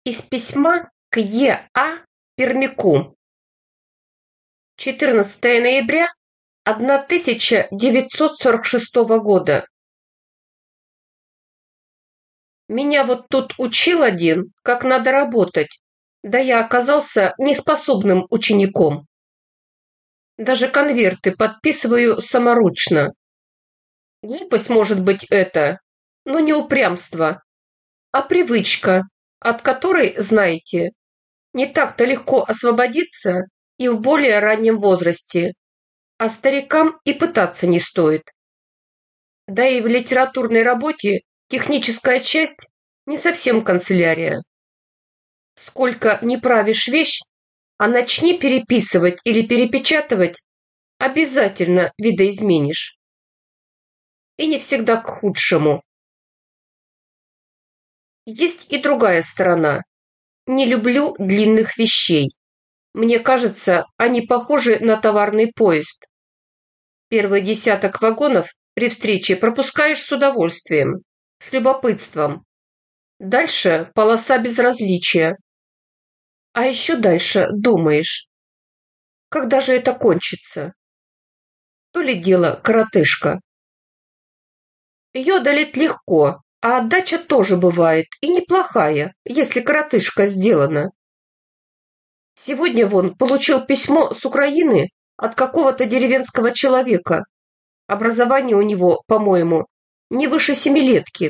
Из письма к Е.А. Пермяку. 14 ноября 1946 года. Меня вот тут учил один, как надо работать, да я оказался неспособным учеником. Даже конверты подписываю саморучно. Глупость может быть это, но не упрямство, а привычка, от которой, знаете, не так-то легко освободиться и в более раннем возрасте, а старикам и пытаться не стоит. Да и в литературной работе техническая часть не совсем канцелярия. Сколько не правишь вещь, а начни переписывать или перепечатывать, обязательно видоизменишь. И не всегда к худшему. Есть и другая сторона. Не люблю длинных вещей. Мне кажется, они похожи на товарный поезд. Первый десяток вагонов при встрече пропускаешь с удовольствием, с любопытством. Дальше полоса безразличия. А еще дальше думаешь, когда же это кончится? То ли дело коротышка. Йодалит легко, а отдача тоже бывает, и неплохая, если коротышка сделана. Сегодня вон получил письмо с Украины от какого-то деревенского человека. Образование у него, по-моему, не выше семилетки.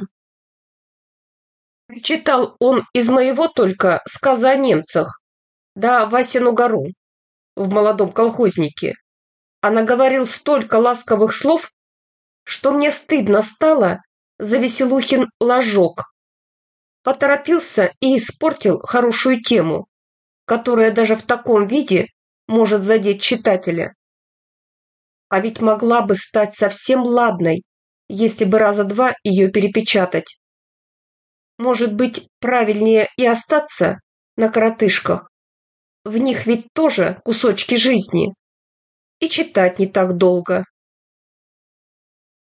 Прочитал он из моего только сказа о немцах, да Васину гору в молодом колхознике. А наговорил столько ласковых слов, что мне стыдно стало за Веселухин ложок. Поторопился и испортил хорошую тему, которая даже в таком виде может задеть читателя. А ведь могла бы стать совсем ладной, если бы раза два ее перепечатать. Может быть, правильнее и остаться на коротышках. В них ведь тоже кусочки жизни. И читать не так долго.